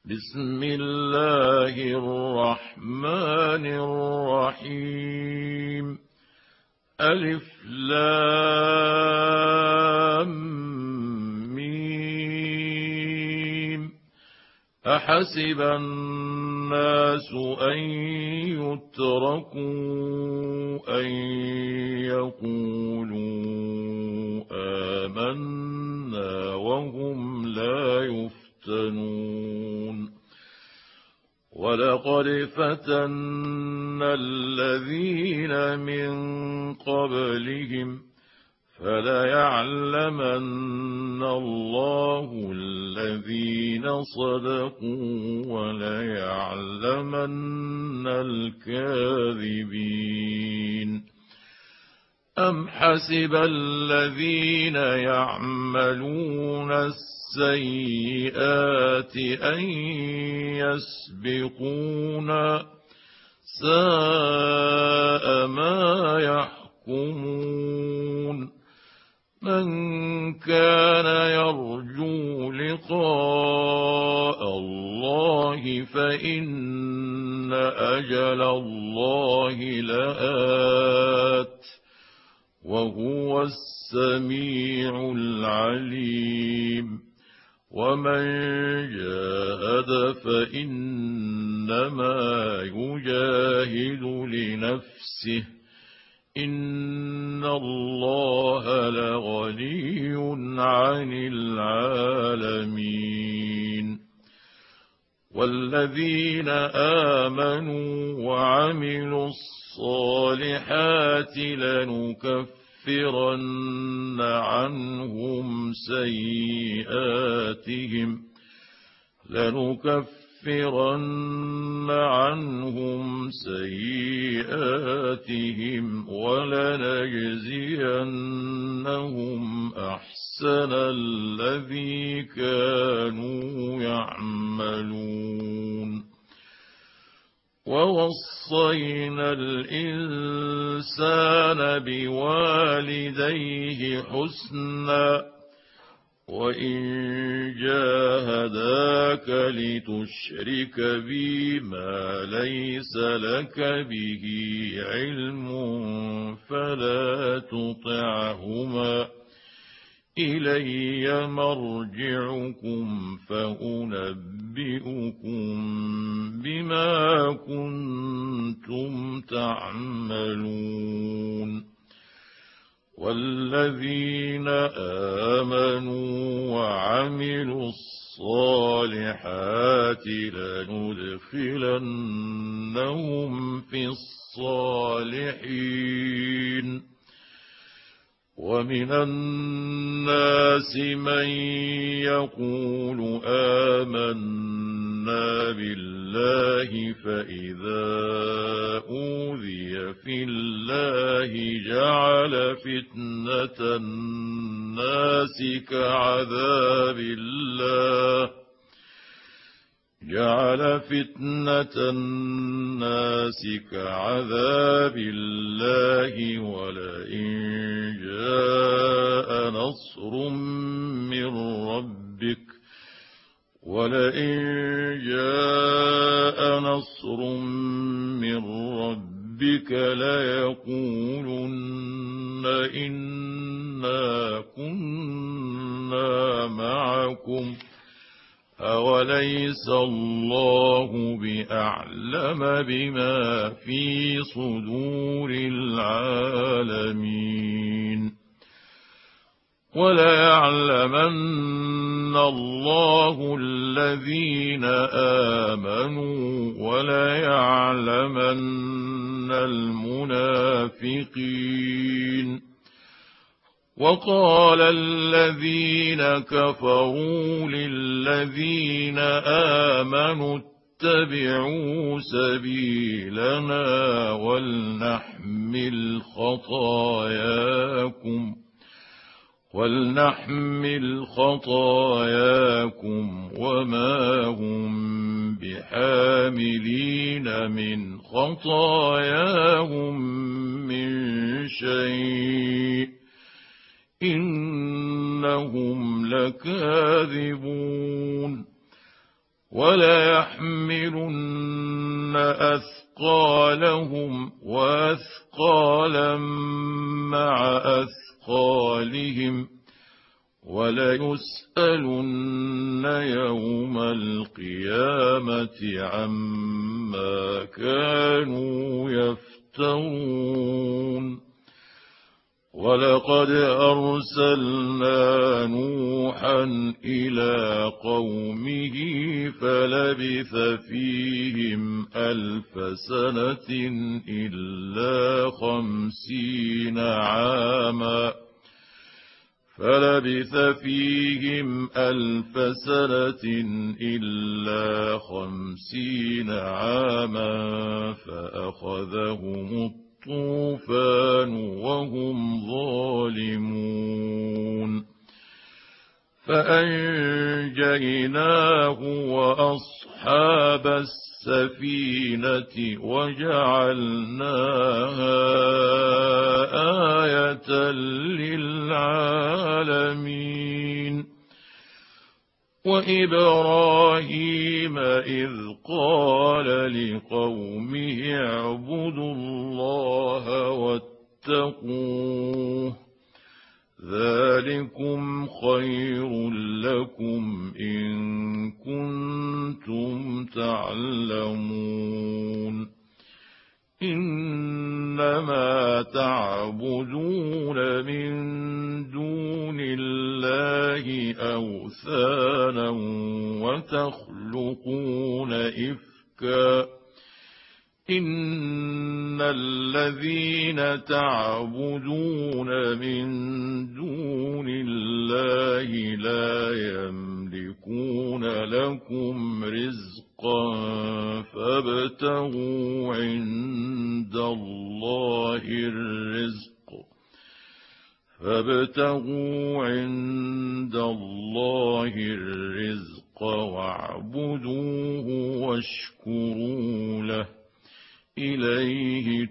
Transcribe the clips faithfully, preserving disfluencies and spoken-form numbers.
بسم الله الرحمن الرحيم. ألف لام ميم. أحسب الناس أن يتركوا أن يقولوا آمنا وهم لا يفتنون. ولقد فتنا الذين من قبلهم فليعلمن الله الذين صدقوا وليعلمن الكاذبين. أم حسب الذين يعملون السيئات أن يسبقونا ساء ما يحكمون. من كان يرجو لقاء الله فإن أجل الله لآت وهو السميع العليم. ومن جاهد فإنما يجاهد لنفسه إن الله لغني عن العالمين. والذين آمنوا وعملوا الصالحات لنكفرن عنهم سيئاتهم لنكفرن عنهم سيئاتهم ولنجزينهم أحسن الذي كانوا يعملون. ووصينا الإنسان بوالديه حسنا وإن جاهداك لتشرك بي ما ليس لك به علم فلا تطعهما إلي مرجعكم فأنبئكم بما كنتم تعملون. والذين آمنوا وعملوا الصالحات لندخلنهم في الصالحين. ومن الناس من يقول آمنا بالله فإذا أوذي في الله جعل فتنة الناس كعذاب الله جعل فتنة الناس كعذاب الله. ولئن جاء نصر من ربك ولئن جاء نصر من ربك ليقولن إنا كنا معكم أوليس الله بأعلم بما في صدور العالمين. وليعلمن الله الذين آمنوا وليعلمن المنافقين. وقال الذين كفروا للذين آمنوا اتبعوا سبيلنا ولنحمل خطاياكم ولنحمل خطاياكم وما هم بحاملين من خطاياهم من شيء إن إنهم لكاذبون وليحملن أثقالهم وأثقالا مع أثقالهم وليسألن يوم القيامة عما كانوا يفترون. ولقد أرسلنا نوحا إلى قومه فلبث فيهم ألف سنة إلا خمسين عاما فلبث فيهم ألف سنة إلا خمسين عاما فأخذهم الطوفان وهم ظالمون فأنجيناه وأصحاب السفينة وجعلناها آية للعالمين. وإبراهيم إذ قال لقومه اعبدوا الله واتقوه ذلكم خير لكم إن كنتم تعلمون. إنما تعبدون من دون الله أوثانا وتخلقون إفكا إن الذين تعبدون من دون الله لا يملكون لكم رزقا فابتغوا عند الله الرزق فابتغوا عند الله الرزق واعبدوه واشكروا له إليه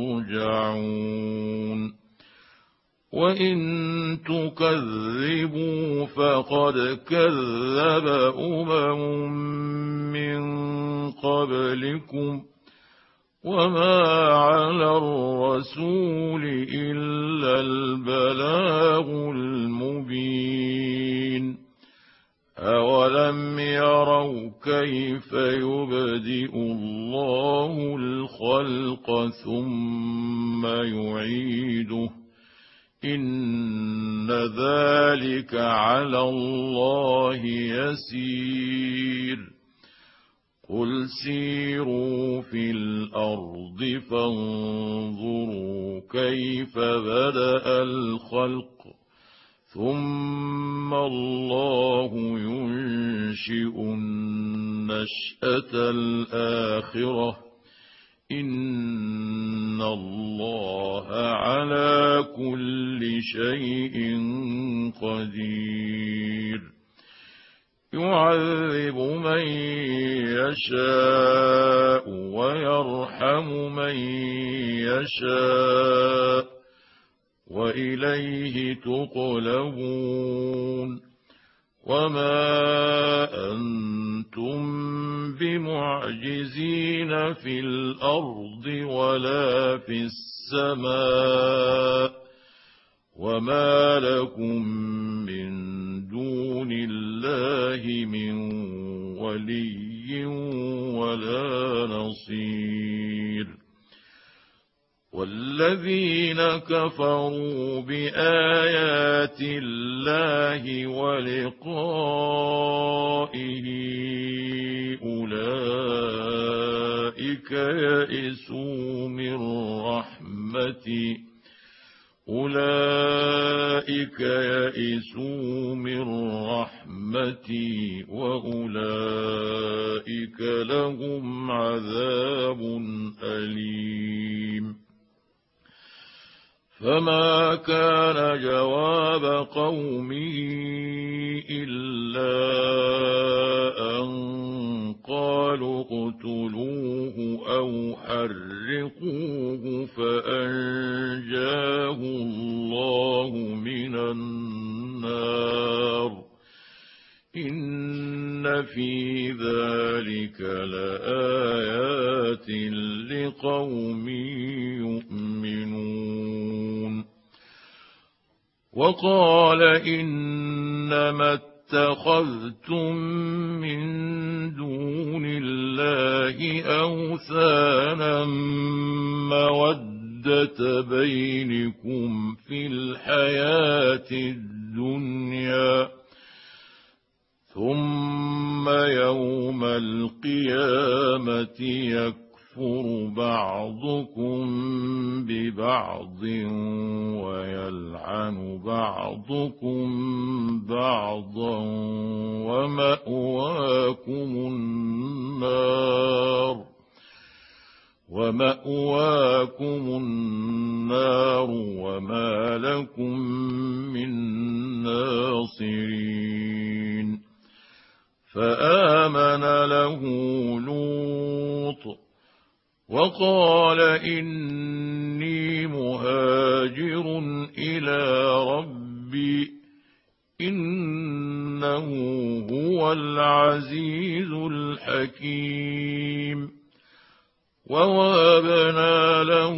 ترجعون. وإن تكذبوا فقد كذب أمم من قبلكم وما على الرسول إلا البلاغ المبين. أولم يروا كيف يبدئ الله الخلق ثم يعيده إن ذلك على الله يسير. قل سيروا في الأرض فانظروا كيف بدأ الخلق ثم الله ينشئ النشأة الآخرة إن الله على كل شيء قدير. يعذب من يشاء ويرحم من يشاء وإليه تقلبون. وما أنتم بمعجزين في الأرض ولا في السماء وما لكم من دون الله من ولي ولا نصير. والذين كفروا بآيات الله ولقائه أولئك يئسوا من رحمتي أولئك يئسوا من رحمتي وأولئك لهم عذاب أليم. فما كان جواب قومه إلا أن قالوا اقتلوه أو حرقوه فأنجاه الله من النار إن في ذلك لآيات لقوم يؤمنون. وقال إنما اتخذتم من دون الله أوثانا مودة بينكم في الحياة الدنيا ثم يوم القيامة يكفر بعضكم ببعض ويلعن بعضكم بعضا ومأواكم النار ومأواكم النار وما لكم من ناصرين. فآمن له لوط وقال إني مهاجر إلى ربي إنه هو العزيز الحكيم. ووهبنا له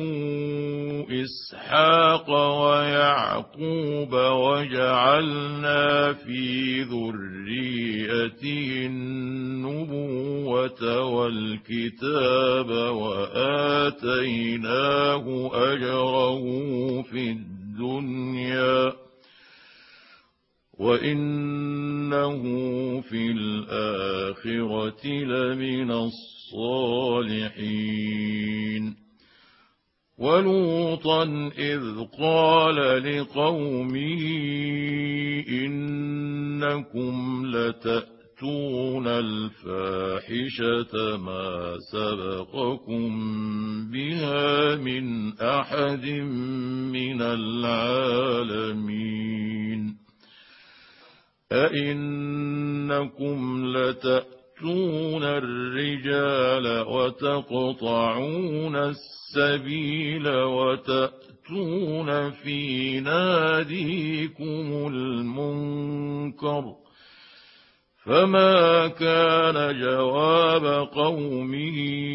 إسحاق ويعقوب وجعلنا في ذريته النبوة والكتاب وآتيناه أجره في الدنيا وإنه في الآخرة لمن الصالحين. ولوطا إذ قال لقومه إنكم لتأتون الفاحشة ما سبقكم بها من أحد من العالمين. أئنكم لتأتون الرجال وتقطعون السبيل وتأتون في ناديكم المنكر. فما كان جواب قومه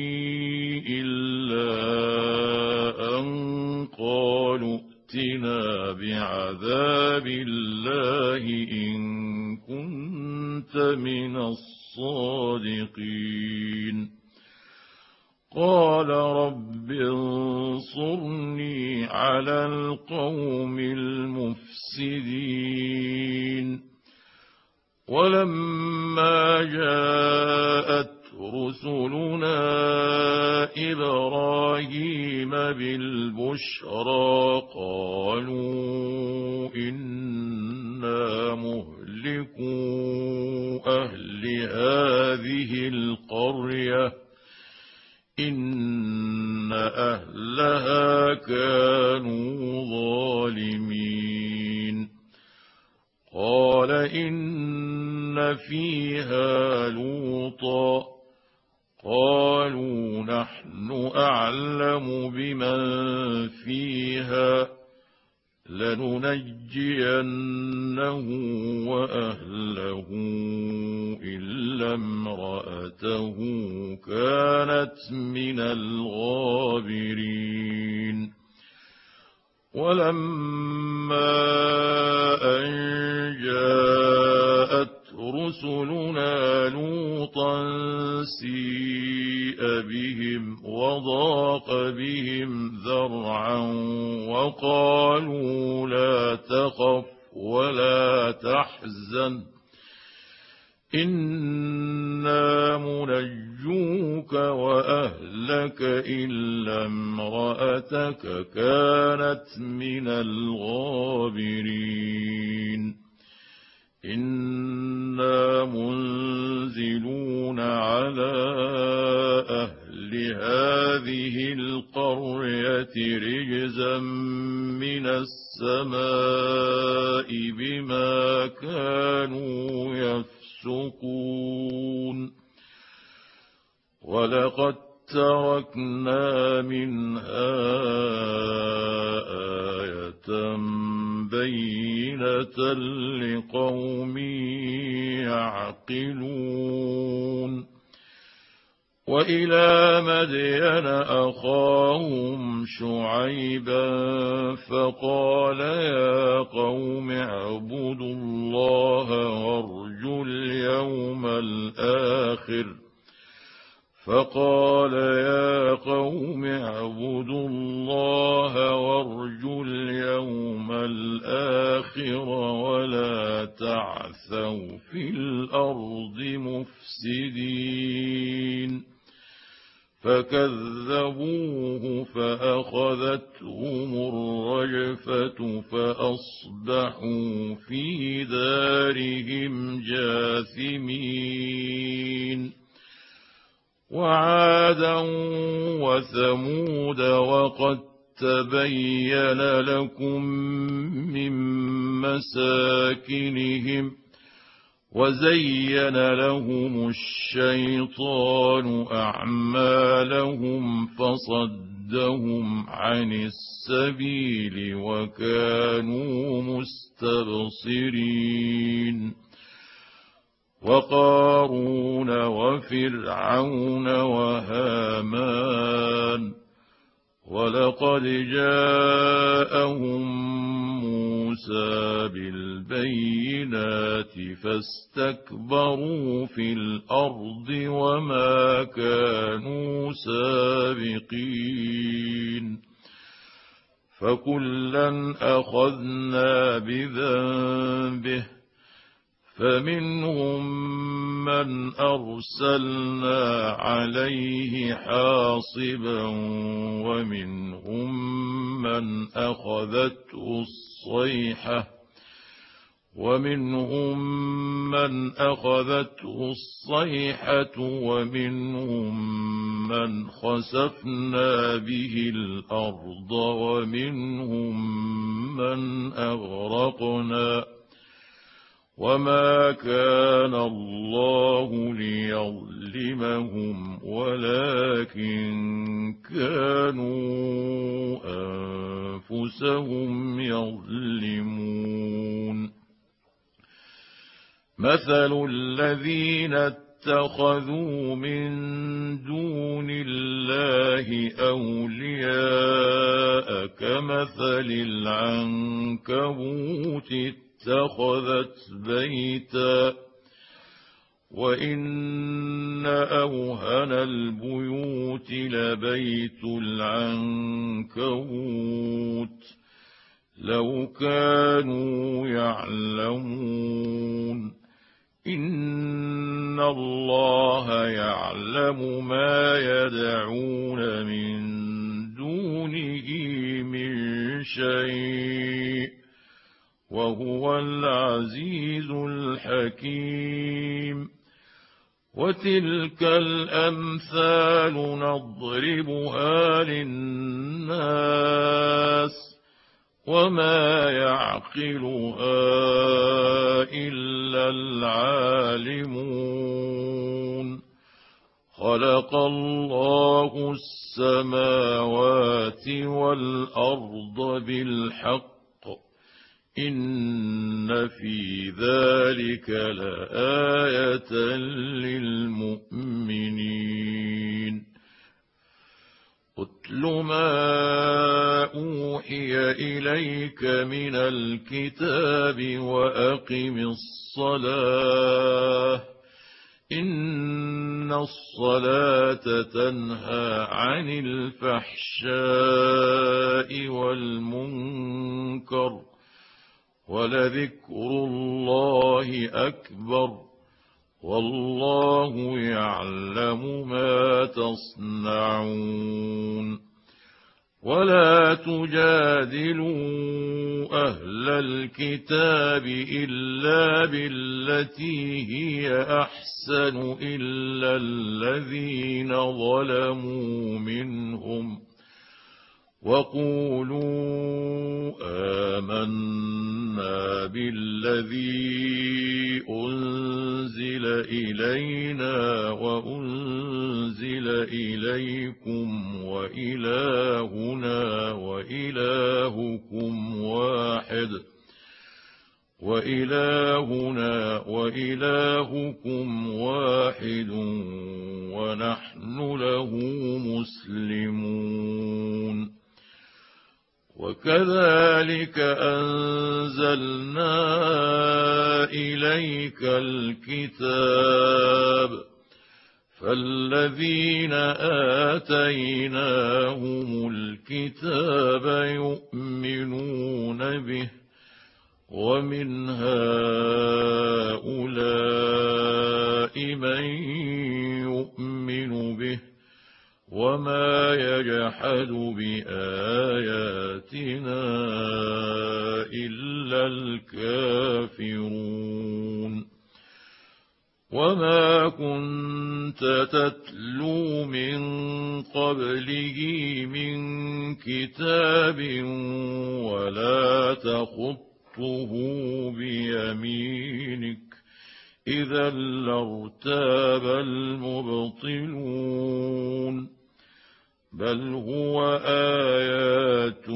إلا أن قالوا ائتنا بعذاب الله إن كنت من الصادقين. قال رب انصرني على القوم المفسدين. ولما جاءت رسلنا إبراهيم بالبشرى قالوا إنا مهلكو أهل هذه القرية إن أهلها كانوا ظالمين. قال إن فيها لوطا قالوا نحن أعلم بمن فيها لننجينه وأهله إلا امرأته كانت من الغابرين. ولما أن جاءت رسلنا لوطا سيء بهم وضاق بهم ذرعا وقالوا لا تخف ولا تحزن إنا منجوك وأهلك إلا امرأتك كانت من الغابرين. إنا منزلون على أهل هذه القرية رجزا من السماء بما كانوا يفسقون. ولقد تركنا منها آية بينة لقوم يعقلون وإلى مدين أخاهم شعيبا فقال يا قوم اعبدوا الله وارجوا اليوم الآخر فقال يا قوم اعبدوا الله وارجوا اليوم الآخر ولا تعثوا في الأرض مفسدين فكذبوه فأخذتهم الرجفة فأصبحوا في دارهم جاثمين وعادا وثمود وقد تبين لكم من مساكنهم وزين لهم الشيطان أعمالهم فصدهم عن السبيل وكانوا مستبصرين وقارون وفرعون وهامان ولقد جاءهم موسى بالبينات فاستكبروا في الأرض وما كانوا سابقين فكلا أخذنا بذنبه فمنهم من أرسلنا عليه حاصبا ومنهم من أخذته الصيحة ومنهم من أخذته الصيحة ومنهم من خسفنا به الأرض ومنهم من أغرقنا وما كان الله ليظلمهم ولكن كانوا أنفسهم يظلمون مثل الذين اتخذوا من دون الله أولياء كمثل العنكبوت اتخذت بيتا وإن أوهن البيوت لبيت العنكبوت لو كانوا يعلمون إن الله يعلم ما يدعون من دونه من شيء وهو العزيز الحكيم وتلك الأمثال نضربها للناس وما يعقلها إلا العالمون خلق الله السماوات والأرض بالحق إن في ذلك لآية للمؤمنين اتل ما أوحي إليك من الكتاب وأقم الصلاة إن الصلاة تنهى عن الفحشاء والمنكر ولذكر الله أكبر والله يعلم ما تصنعون ولا تجادلوا أهل الكتاب إلا بالتي هي أحسن إلا الذين ظلموا منهم وقولوا آمنا بالذي أنزل إلينا وأنزل إليكم وإلهنا وإلهكم واحد وإلهنا وإلهكم واحد ونحن له مسلمون. وكذلك أنزلنا إليك الكتاب فالذين آتيناهم الكتاب يؤمنون به ومن هؤلاء من يؤمن به وما يجحد بآياتنا إلا الكافرون. وما كنت تتلو من قبله من كتاب ولا تخطه بيمينك إذا لارتاب المبطلون. بل هو آيات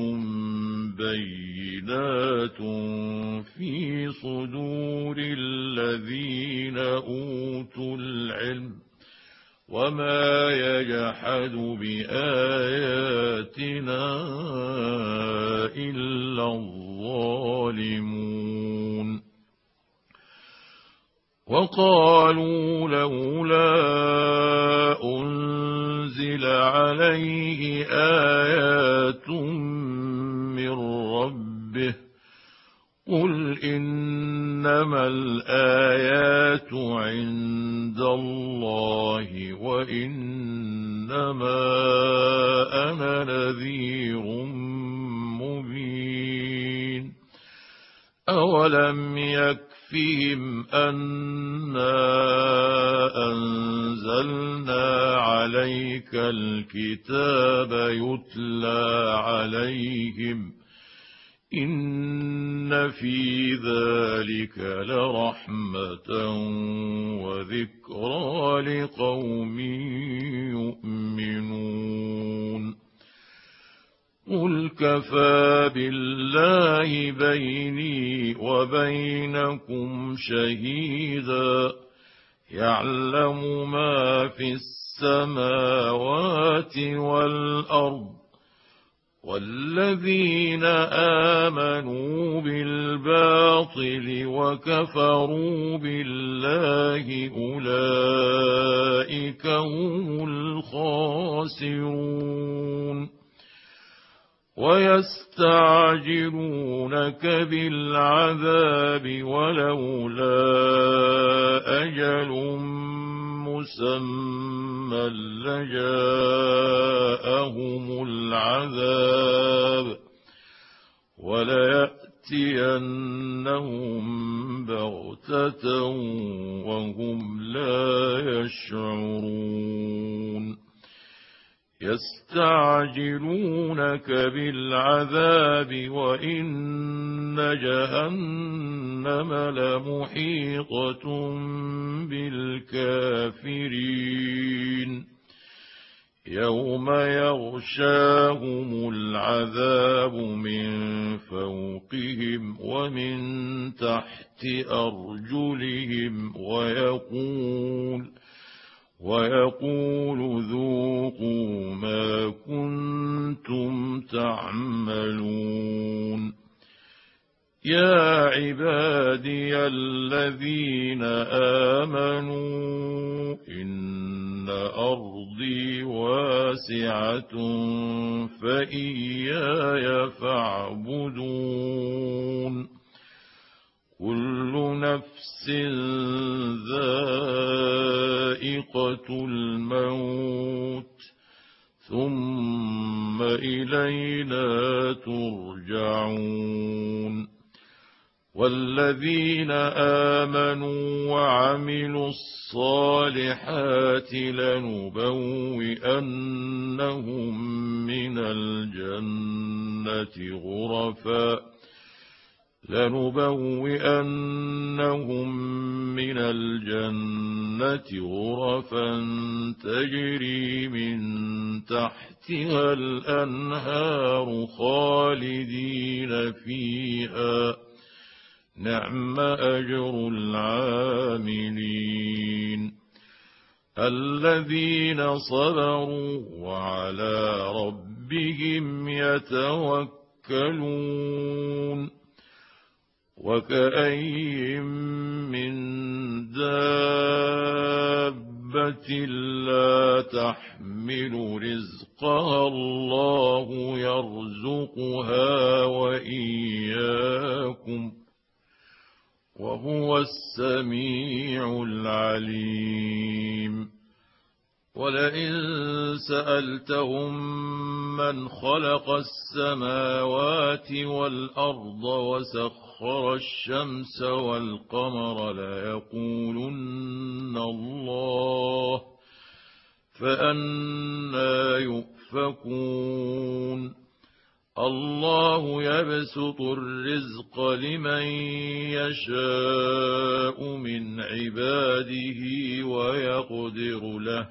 بينات في صدور الذين أوتوا العلم وما يجحد بآياتنا إلا الظالمون. وقالوا لولا أنزل عليه آيات من ربه قل إنما الآيات عند الله وإنما أنا نذير مبين. أولم يكفهم أنا أنزلنا عليك الكتاب يتلى عليهم إن في ذلك لرحمة وذكرى لقوم يؤمنون. قل كفى بالله بيني وبينكم شهيدا يعلم ما في السماوات والأرض والذين آمنوا بالباطل وكفروا بالله أولئك هم الخاسرون. ويستعجلونك بالعذاب ولولا أجل مسمى لجاءهم العذاب وليأتينهم بغتة وهم لا يشعرون. يستعجلونك بالعذاب وإن جهنم لمحيطة بالكافرين يوم يغشاهم العذاب من فوقهم ومن تحت أرجلهم ويقول ويقول ذوقوا ما كنتم تعملون. يا عبادي الذين آمنوا إن أرضي واسعة فإياي فاعبدون. كل نفس ذائقة الموت ثم إلينا ترجعون. والذين آمنوا وعملوا الصالحات لنبوئنهم من الجنة غرفا لنبوئنهم من الجنة غرفا تجري من تحتها الأنهار خالدين فيها نعم أجر العاملين الذين صبروا وعلى ربهم يتوكلون وكأين من دابة لا تحمل رزقها الله يرزقها وإياكم وهو السميع العليم ولئن سألتهم من خلق السماوات والأرض وسخر الشمس والقمر ليقولن الله فأنى يؤفكون الله يبسط الرزق لمن يشاء من عباده ويقدر له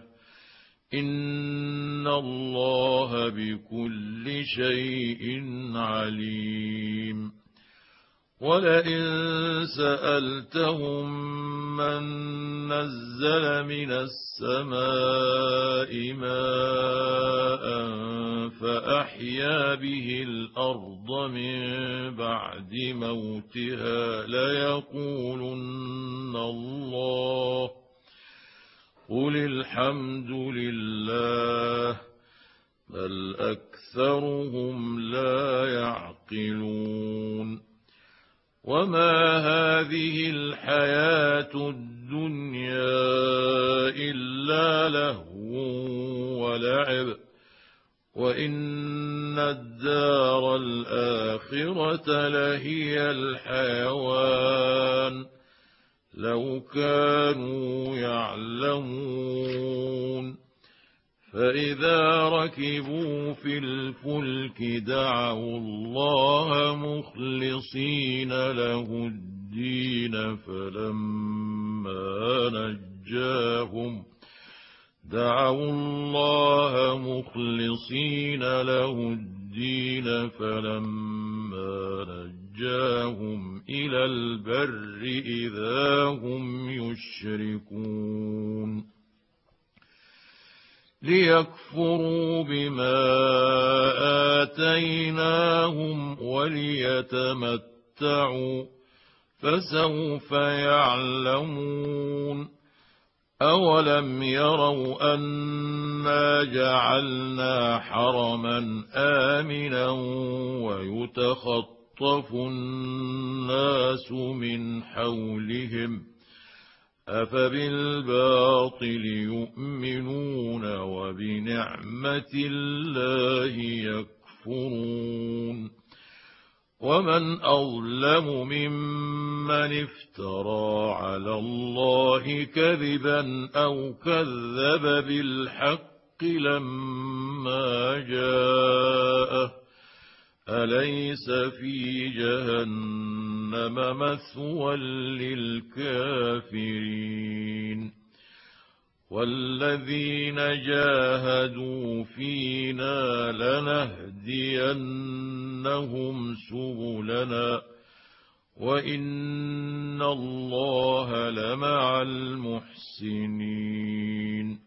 إن الله بكل شيء عليم ولئن سألتهم من نزل من السماء ماء فأحيا به الأرض من بعد موتها ليقولن الله قل الحمد لله بل أكثرهم لا يعقلون وما هذه الحياة الدنيا إلا لهو ولعب وإن الدار الآخرة لهي الحيوان لو كانوا يعلمون فإذا ركبوا في الفلك دعوا الله مخلصين له الدين فلما نجاهم دعوا الله مخلصين له الدين فلما نجاهم إلى البر إذا هم يشركون ليكفروا بما آتيناهم وليتمتعوا فسوف يعلمون أولم يروا أنا جعلنا حرما آمنا ويتخطف الناس من حولهم أفبالباطل يؤمنون وبنعمة الله يكفرون ومن أظلم ممن افترى على الله كذبا أو كذب بالحق لما جاءه أليس في جهنم مثوى للكافرين والذين جاهدوا فينا لنهدينهم سبلنا وإن الله لمع المحسنين